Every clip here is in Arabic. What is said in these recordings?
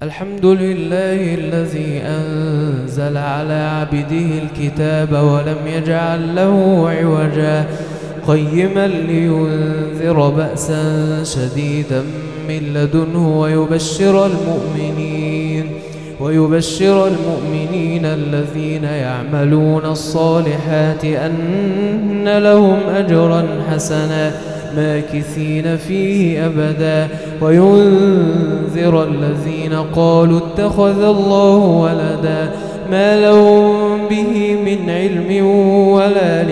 الحمد لله الذي أنزل على عبده الكتاب ولم يجعل له عوجا قيما لينذر بأسا شديدا من لدنه ويبشر المؤمنين الذين يعملون الصالحات أن لهم أجرا حسنا ماكثين فيه أبدا وينذر الذين قالوا اتخذ الله ولدا ما لهم به من علم ولا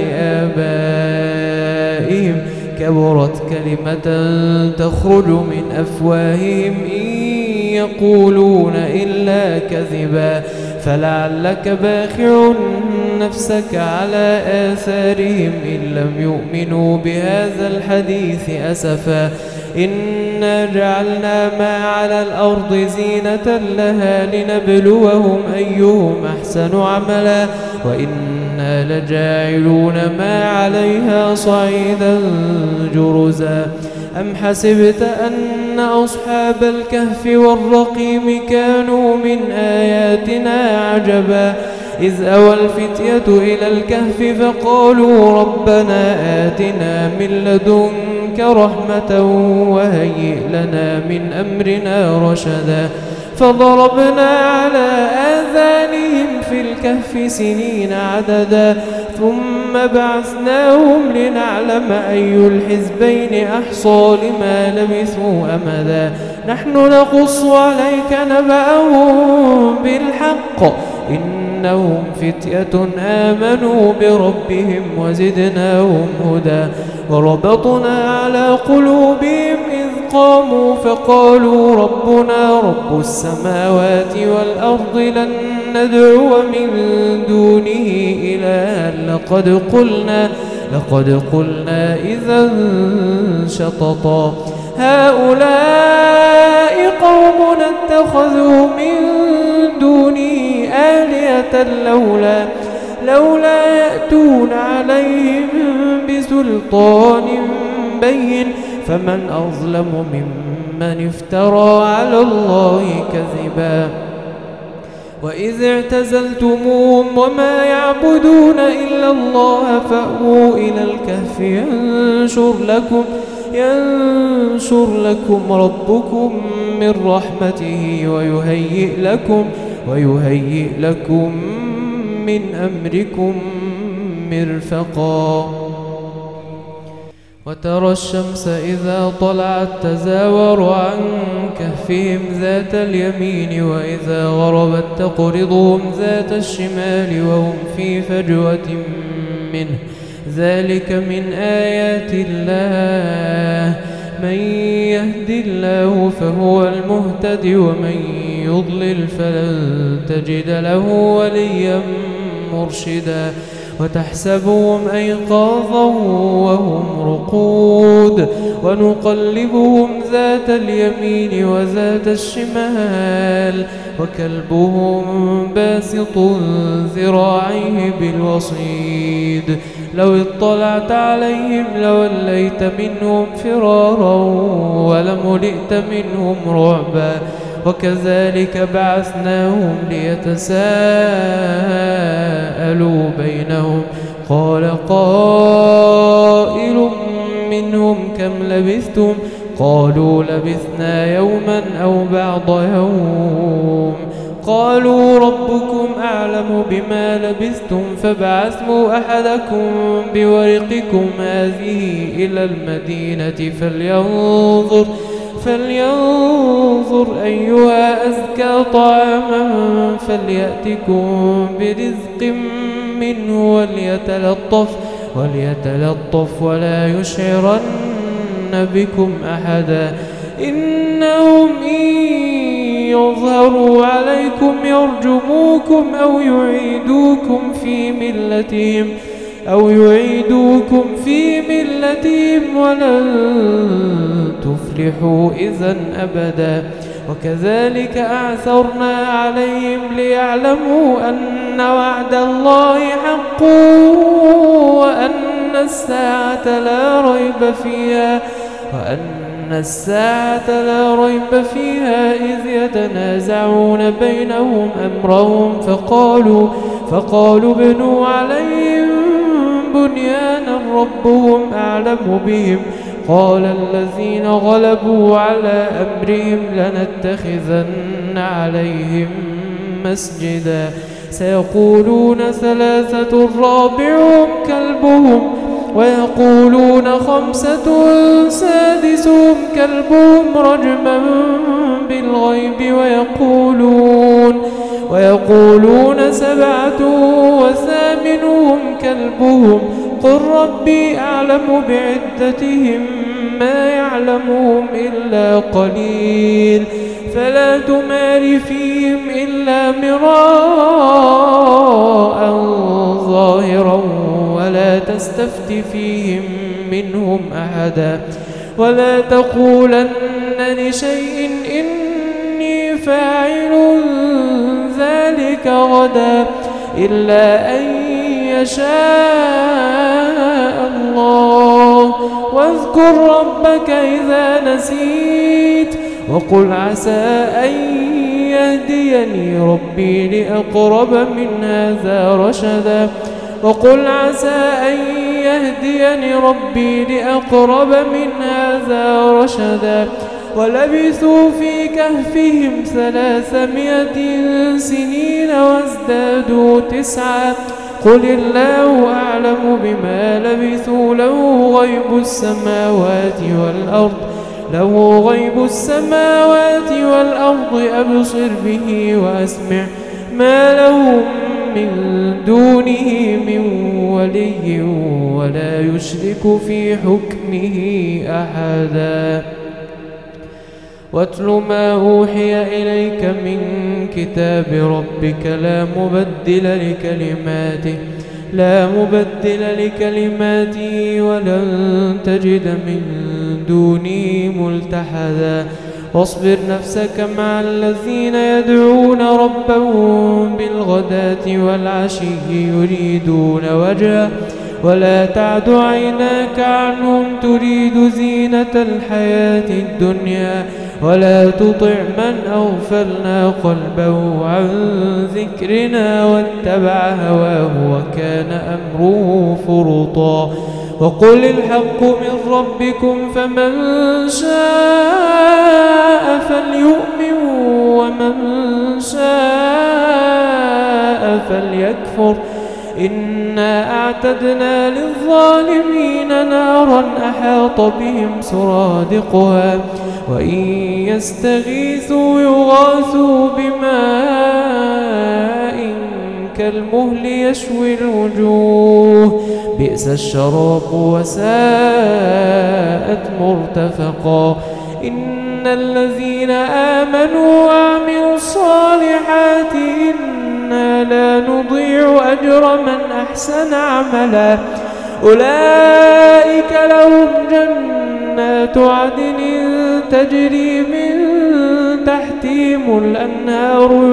لآبائهم كبرت كلمة تخرج من أفواههم إن يقولون إلا كذبا فلعلك باخع نفسك على آثارهم إن لم يؤمنوا بهذا الحديث أسفا إنا جعلنا ما على الأرض زينة لها لنبلوهم أيهم أحسن عملا وإنا لجاعلون ما عليها صعيدا جرزا أم حسبت أن أصحاب الكهف والرقيم كانوا من آياتنا عجبا إذ أوى الفتية إلى الكهف فقالوا ربنا آتنا من لدنك رحمة وهيئ لنا من أمرنا رشدا فضربنا على آذانهم في الكهف سنين عددا ثم بعثناهم لنعلم أي الحزبين أحصى لما لبثوا أمدا نحن نقص عليك نبأهم بالحق إنهم فتية آمنوا بربهم وزدناهم هدى وربطنا على قلوبهم إذ قاموا فقالوا ربنا رب السماوات والأرض لن ندعو من دونه إلها لقد قلنا إذا شططا هؤلاء قوم اتخذوا من دونه آلهة لولا يأتون عليهم بسلطان بين فمن أظلم ممن افترى على الله كذبا وإذ اعتزلتموهم وما يعبدون إلا الله فأووا إلى الكهف ينشر لكم ربكم من رحمته ويهيئ لكم من أمركم مرفقا وترى الشمس إذا طلعت تزاور عن كهفهم ذات اليمين وإذا غربت تقرضهم ذات الشمال وهم في فجوة منه ذلك من آيات الله من يهد الله فهو المهتد ومن يضلل فلن تجد له وليا مرشدا وتحسبهم أيقاظا وهم رقود ونقلبهم ذات اليمين وذات الشمال وكلبهم باسط ذراعيه بالوصيد لو اطلعت عليهم لوليت منهم فرارا ولملئت منهم رعبا وكذلك بعثناهم ليتساءلوا بينهم قال قائل منهم كم لبثتم قالوا لبثنا يوما أو بعض يوم قالوا ربكم أعلم بما لبثتم فابعثوا أحدكم بورقكم هذه إلى المدينة فلينظر أيها أزكى طعاما فليأتكم برزق منه وليتلطف ولا يشعرن بكم أحدا إنهم إن يظهروا عليكم يرجموكم أو يعيدوكم في ملتهم ولن تفلحوا إذا أبدا وكذلك أعثرنا عليهم ليعلموا أن وعد الله حق وأن الساعة لا ريب فيها وأن أن الساعة لا ريب فيها إذ يتنازعون بينهم أمرهم فقالوا ابنوا عليهم بنيانا ربهم أعلم بهم قال الذين غلبوا على أمرهم لنتخذن عليهم مسجدا سيقولون ثلاثة رابعهم كلبهم ويقولون خمسة سادسهم كلبهم رجما بالغيب ويقولون سبعة وثامنهم كلبهم قل ربي أعلم بعدتهم ما يعلمهم إلا قليل فلا تمار فيهم إلا مراء ظاهرا ولا تستفت فيهم منهم أحدا ولا تقولن لشيء إني فاعل ذلك غدا إلا أن يشاء الله واذكر ربك إذا نسيت وقل عسى أن يهديني ربي لأقرب من هذا رشدا وقل عسى أن يهديني ربي لأقرب من هذا رشدا ولبثوا في كهفهم 300 سنين وازدادوا 9 قل الله أعلم بما لبثوا له غيب السماوات والأرض أبصر به وأسمع ما لهم من دونه من ولي ولا يشرك في حكمه أحدا واتل ما أوحي إليك من كتاب ربك لا مبدل لكلماته ولن تجد من دونه ملتحدا واصبر نفسك مع الذين يدعون ربهم بالغداة والعشي يريدون وجهه ولا تعد عيناك عنهم تريد زينة الحياة الدنيا ولا تطع من أغفلنا قلبه عن ذكرنا واتبع هواه وكان أمره فرطا وقل الحق من ربكم فمن شاء فليؤمن ومن شاء فليكفر إنا أعتدنا للظالمين نارا أحاط بهم سرادقها وإن يستغيثوا يغاثوا بماء كالمهل يشوي الوجوه بئس الشراب وساءت مرتفقا إن الذين آمنوا وعملوا الصالحات إنا لا نضيع أجر من أحسن عملا أولئك لهم جنات عدن تجري من تحتهم الأنهار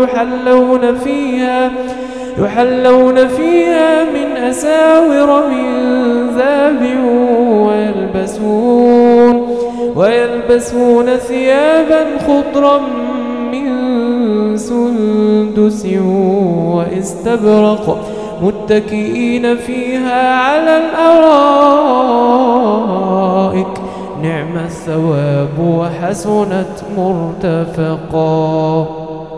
يحلون فيها من أساور من ذهب ويلبسون ثيابا خضرا من سندس واستبرق متكئين فيها على الأرائك نعم الثواب وحسنت مرتفقا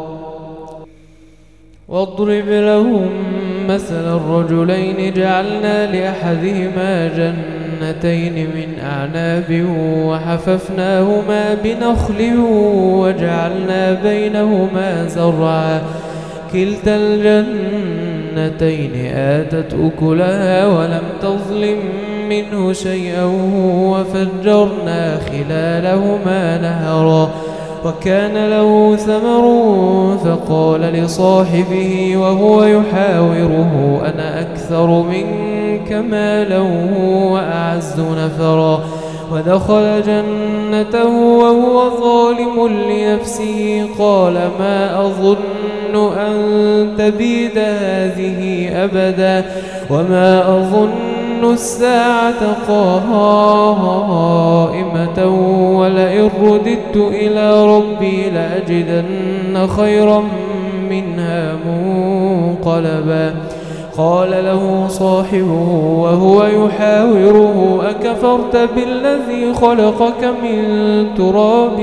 واضرب لهم مثل الرجلين جعلنا لأحدهما جنتين من أعناب وحففناهما بنخل وجعلنا بينهما زرعا كلتا الجنتين آتت أكلها ولم تظلم منه شيئا وفجرنا خلالهما نهرا وكان له ثمر فقال لصاحبه وهو يحاوره أنا أكثر منك مالا وأعز نفرا ودخل جنته وهو ظالم لنفسه قال ما أظن أن تبيد هذه أبدا وما أظن الساعة قائمة ولئن رددت إلى ربي لأجدن خيرا منها منقلبا. قال له صاحبه وهو يحاوره أكفرت بالذي خلقك من تراب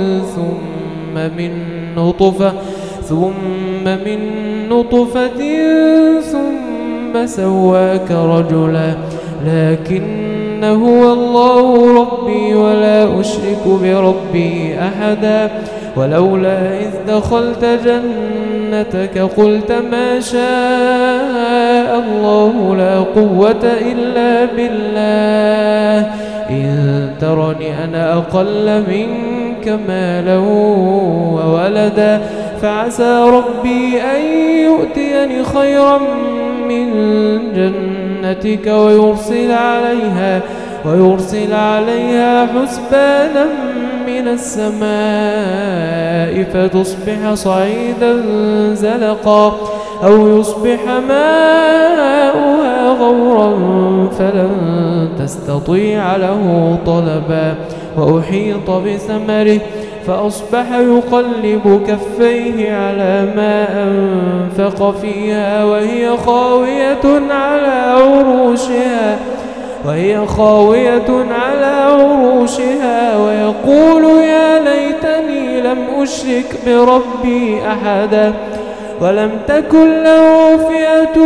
ثم من نطفة ثم سواك رجلا لكن هو الله ربي ولا أشرك بربي أحدا. ولولا إذ دخلت جنتك قلت ما شاء الله لا قوة إلا بالله إن ترني أنا أقل منك مالا وولدا فعسى ربي أن يؤتيني خيرا من جنتك ويرسل عليها حسبانا من السماء فتصبح صعيدا زلقا أو يصبح ماؤها غورا فلن تستطيع له طلبا. وأحيط بثمره فأصبح يقلب كفيه على ما أنفق فيها وهي خاوية على عروشها ويقول يا ليتني لم أشرك بربي أحدا. ولم تكن له فئة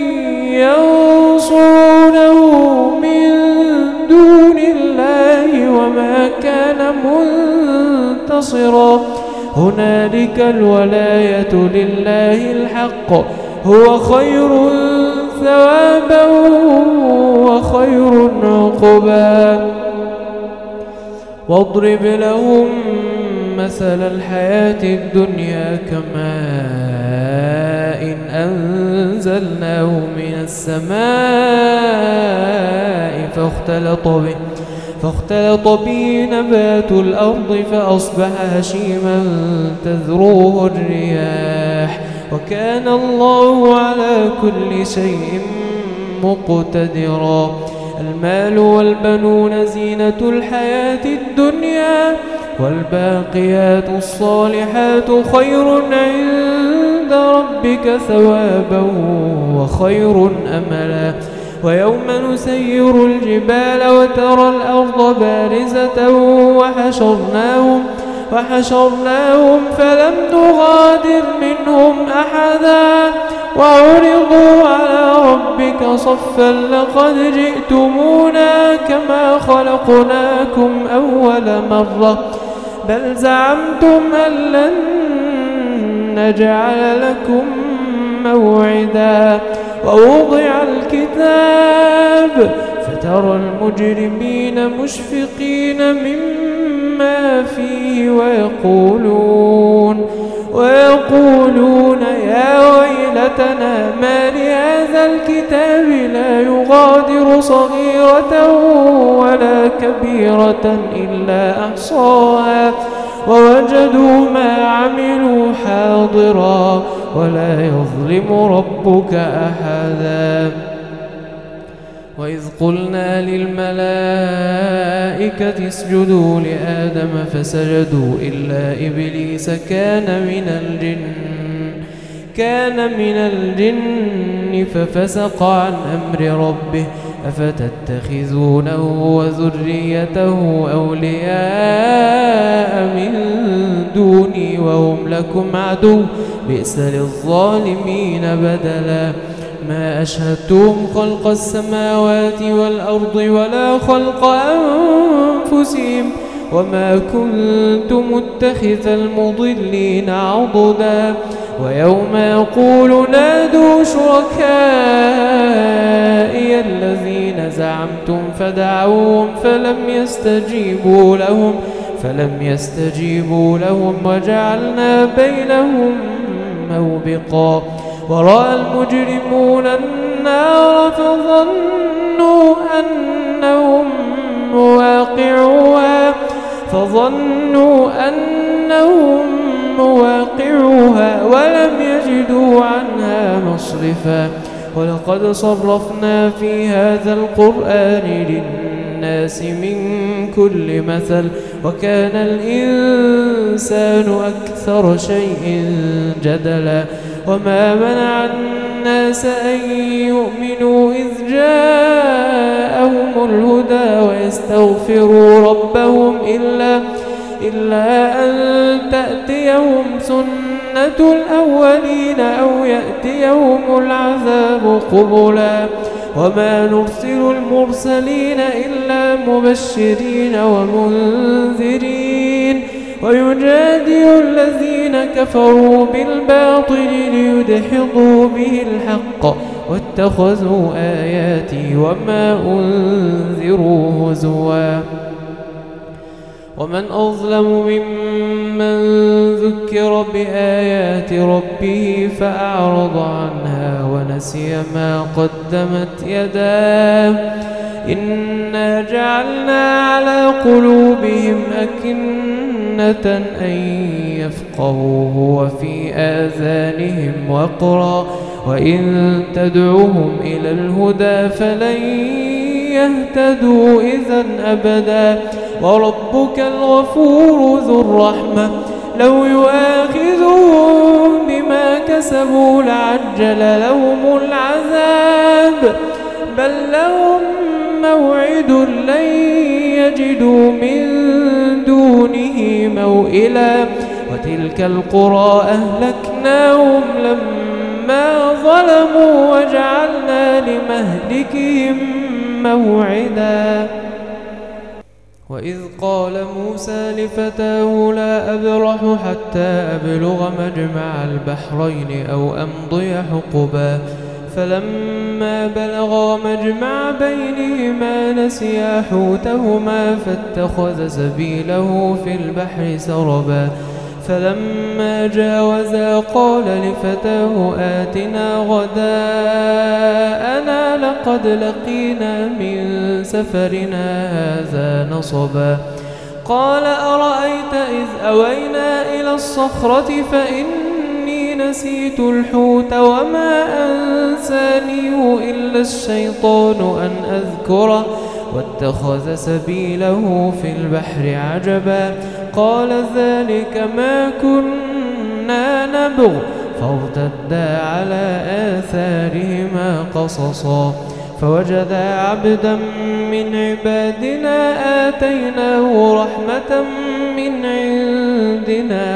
ينصرونه من دون الله وما كان منتصرا. هنالك الولاية لله الحق هو خير ثوابا وخير عقبا. واضرب لهم مثل الحياة الدنيا كماء أنزلناه من السماء فاختلط به نبات الأرض فأصبح هشيما تذروه الرياح وكان الله على كل شيء مقتدرا. المال والبنون زينة الحياة الدنيا والباقيات الصالحات خير عند ربك ثوابا وخير أملا. ويوم نسير الجبال وترى الأرض بارزة وحشرناهم فلم نغادر منهم أحدا وعرضوا على ربك صفا لقد جئتمونا كما خلقناكم أول مرة بل زعمتم أن لن نجعل لكم موعدا. ووضع الكتاب فترى المجرمين مشفقين مما فيه ويقولون يا ويلتنا ما لهذا الكتاب لا يغادر صغيرة ولا كبيرة إلا أحصاها ووجدوا ما عملوا حاضرا ولا يظلم ربك أحدا. وإذ قلنا للملائكة اسجدوا لآدم فسجدوا إلا إبليس كان من الجن ففسق عن أمر ربه أفتتخذونه وذريته أولياء من دوني وهم لكم عدو بئس للظالمين بدلا. ما أشهدتهم خلق السماوات والأرض ولا خلق أنفسهم وما كنت متخذ المضلين عضدا. ويوم يقول نادوا شركائي الذين زعمتم فدعوهم فلم يستجيبوا لهم وجعلنا بينهم موبقا. ورأى المجرمون النار فظنوا أنهم مواقعوها ولم يجدوا عنها مصرفا. ولقد صرفنا في هذا القرآن للناس من كل مثل وكان الإنسان أكثر شيء جدلا وما منع الناس أن يؤمنوا إذ جاءهم الهدى ويستغفروا ربهم إلا أن تأتيهم سنة الأولين أو يأتيهم العذاب قبلا وما نرسل المرسلين إلا مبشرين ومنذرين ويجادل الذين كفروا بالباطل ليدحضوا به الحق واتخذوا آياتي وما أنذروا هزوا ومن أظلم ممن ذكر بآيات ربه فأعرض عنها ونسي ما قدمت يداه إنا جعلنا على قلوبهم أكنة أن يفقهوه وفي آذانهم وقرا وإن تدعوهم إلى الهدى فلن يهتدوا إذا أبدا وربك الغفور ذو الرحمة لو يؤاخذهم بما كسبوا لعجل لهم العذاب بل لهم موعد لن يجدوا من دونه موئلا وتلك القرى أهلكناهم لما ظلموا وجعلنا لمهلكهم موعدا وإذ قال موسى لفتاه لا أبرح حتى أبلغ مجمع البحرين أو أمضي حقبا فلما بلغا مجمع بينهما نسيا حوتهما فاتخذ سبيله في البحر سربا فلما جاوزا قال لفتاه آتنا غداءنا لقد لقينا من سفرنا هذا نصبا قال أرأيت إذ أوينا إلى الصخرة فإني نسيت الحوت وما أنسانيه إلا الشيطان أن أذكره واتخذ سبيله في البحر عجبا قال ذلك ما كنا نبغ فارتدا على آثارهما قصصا فوجدا عبدا من عبادنا آتيناه رحمة من عندنا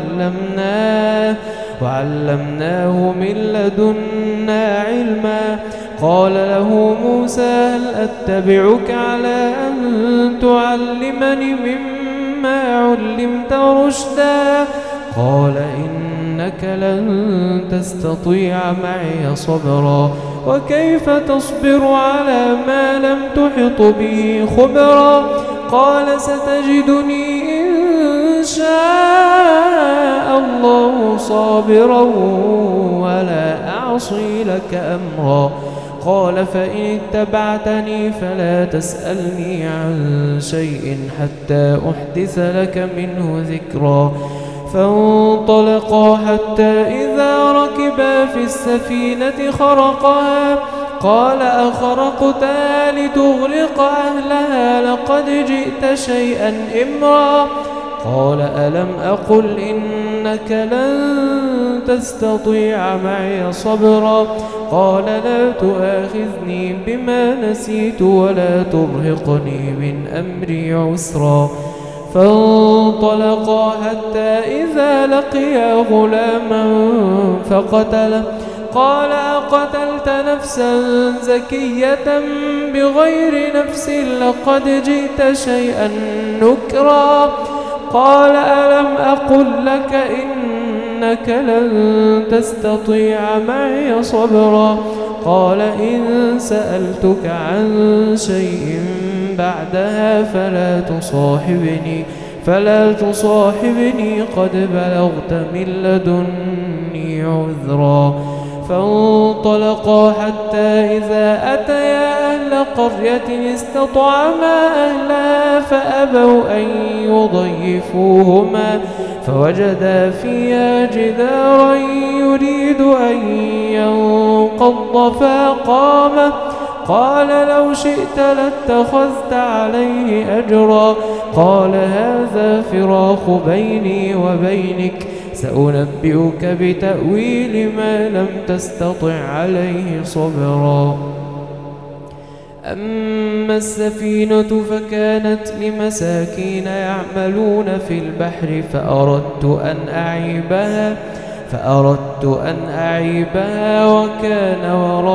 وعلمناه من لدنا علما قال له موسى هل أتبعك على أن تعلمني مما علمت رشدا قال إنك لن تستطيع معي صبرا وكيف تصبر على ما لم تحط به خبرا قال ستجدني إن شاء الله صابرا ولا أعصي لك أمرا قال فإن اتبعتني فلا تسألني عن شيء حتى أحدث لك منه ذكرا فانطلقا حتى إذا ركبا في السفينة خرقها قال أخرقتها لتغرق أهلها لقد جئت شيئا إمرا قال ألم أقل إنك لن تستطيع معي صبرا قال لا تؤاخذني بما نسيت ولا ترهقني من أمري عسرا فانطلقا حتى إذا لقيا غلاما فقتله قال أقتلت نفسا زكية بغير نفس لقد جئت شيئا نكرا قال ألم أقل لك إنك لن تستطيع معي صبرا قال إن سألتك عن شيء بعدها فلا تصاحبني قد بلغت من لدني عذرا فانطلقا حتى إذا أتيا أهل قرية استطعما أهلها فأبوا أن يضيفوهما فوجدا فيها جدارا يريد أن ينقض فأقامه قال لو شئت لاتخذت عليه أجرا قال هذا فراق بيني وبينك سأنبئك بتأويل ما لم تستطع عليه صبرا أما السفينة فكانت لمساكين يعملون في البحر فأردت أن أعيبها وكان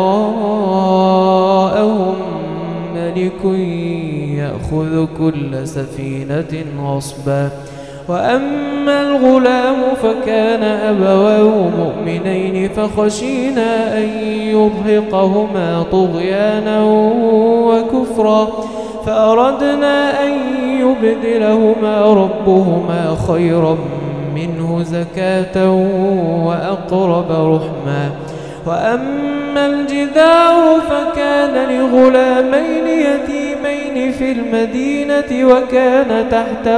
وراءهم ملك يأخذ كل سفينة غصبا وأما الغلام فكان أبواه مؤمنين فخشينا أن يرهقهما طغيانا وكفرا فأردنا أن يبدلهما ربهما خيرا منه زكاة وأقرب رحما وأما الجدار فكان لغلامين يتيمين في المدينة وكان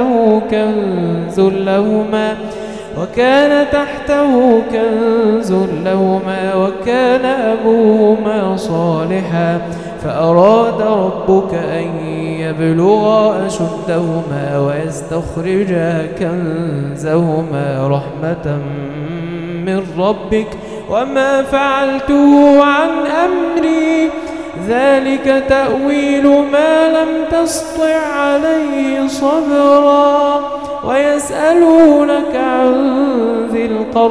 تحته كنز لهما وكان أبوهما صالحا فأراد ربك أن يبلغا أشدهما ويستخرجا كنزهما رحمة من ربك وما فعلته عن أمري ذلك تأويل ما لم تسطع عليه صبرا ويسألونك عن ذي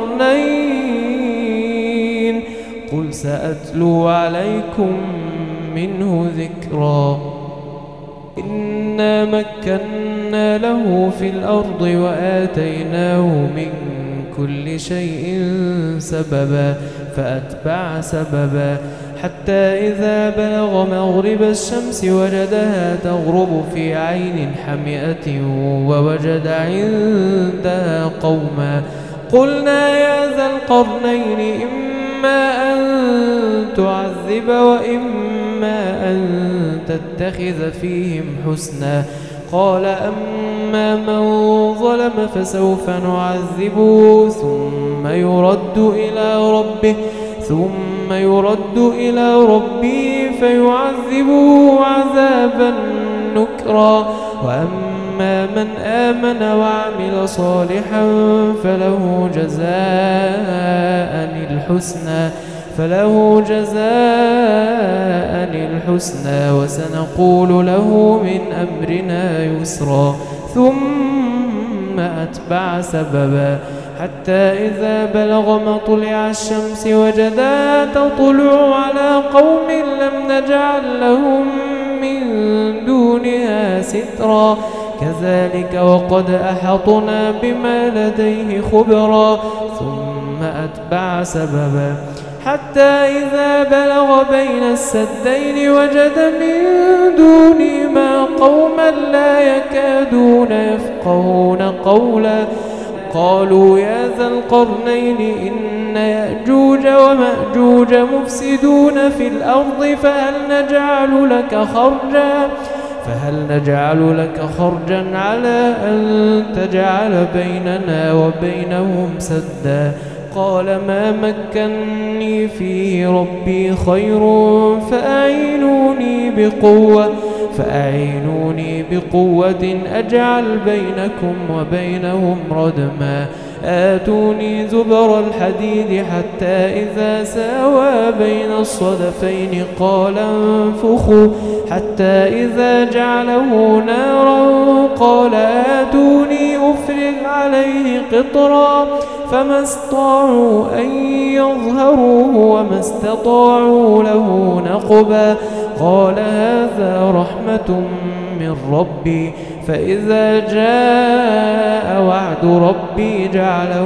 القرنين قل سأتلو عليكم منه ذكرا إنا مكنا له في الأرض وآتيناه من كل شيء سببا فأتبع سببا حتى إذا بلغ مغرب الشمس وجدها تغرب في عين حمئة ووجد عندها قوما قلنا يا ذا القرنين إما أن تعذب وإما أن تتخذ فيهم حسنا قال أما من ظلم فسوف نعذبه ثم يرد إلى ربه فيعذبه عذابا نكرا وأما من آمن وعمل صالحا فله جزاء الحسنى وسنقول له من أمرنا يسرا ثم أتبع سببا حتى إذا بلغ مطلع الشمس وجدها تطلع على قوم لم نجعل لهم من دونها سترا كذلك وقد أحطنا بما لديه خبرا ثم أتبع سببا حتى إذا بلغ بين السدين وجد من دونهما قوما لا يكادون يفقهون قولا قالوا يا ذا القرنين إن يأجوج ومأجوج مفسدون في الأرض فهل نجعل لك خرجا على أن تجعل بيننا وبينهم سدا قال ما مكني فيه ربي خير فأعينوني بقوة أجعل بينكم وبينهم ردما آتوني زبر الحديد حتى إذا ساوى بين الصدفين قال انفخوا حتى إذا جعله نارا قال آتوني أفرغ عليه قطرا فما استطاعوا أن يظهروه وما استطاعوا له نقبا قال هذا رحمة من ربي فإذا جاء وعد ربي جعله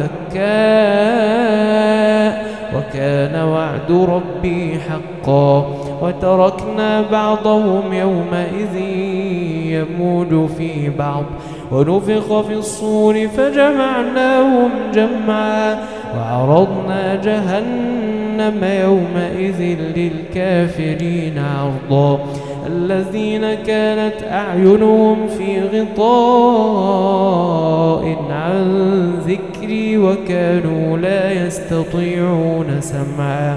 دكاء وكان وعد ربي حقا وتركنا بعضهم يومئذ يموج في بعض ونفخ في الصور فجمعناهم جمعا وعرضنا جهنم يومئذ للكافرين عرضا الذين كانت أعينهم في غطاء عن ذكري وكانوا لا يستطيعون سمعا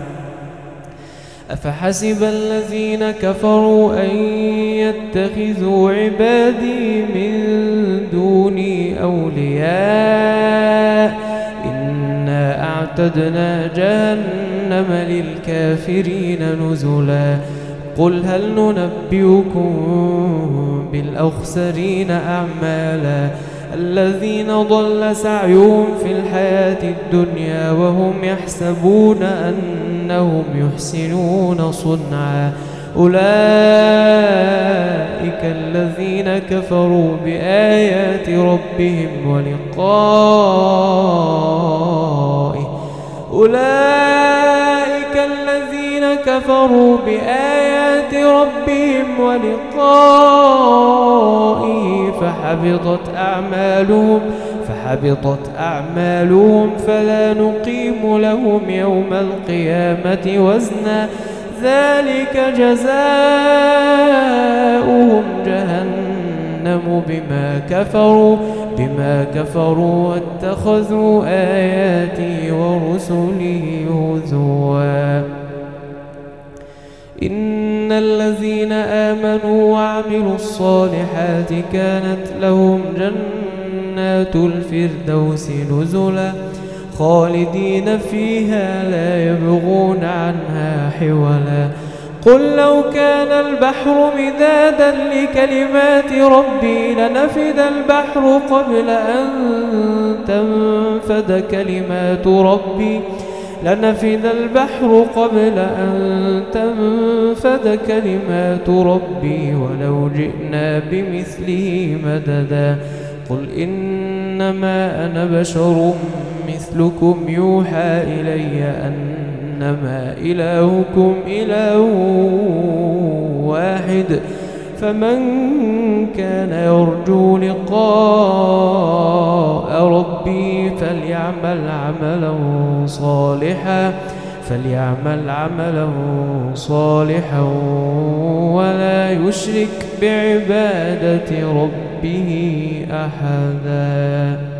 أفحسب الذين كفروا أن يتخذوا عبادي من دوني أولياء إنا أعتدنا جهنم للكافرين نزلا قل هل ننبئكم بالأخسرين أعمالا الذين ضل سعيهم في الحياة الدنيا وهم يحسبون أنهم يحسنون صنعا أولئك الذين كفروا بآيات ربهم ولقائه أولئك الذين كفروا بآيات ربهم ولقائه فحبطت أعمالهم فلا نقيم لهم يوم القيامة وزنا ذلك جزاؤهم جهنم بما كفروا واتخذوا آياتي ورسلي هزوا إن الذين آمنوا وعملوا الصالحات كانت لهم جنات الفردوس نزلا خالدين فيها لا يبغون عنها حولا قل لو كان البحر مدادا لكلمات ربي لنفد البحر قبل أن تنفد كلمات ربي ولو جئنا بمثله مددا قل إنما أنا بشر مثلكم يوحى إلي أنما إلهكم إله واحد فمن كان يرجو لقاء ربي فليعمل عملا صالحا ولا يشرك بعبادة ربه أحدا.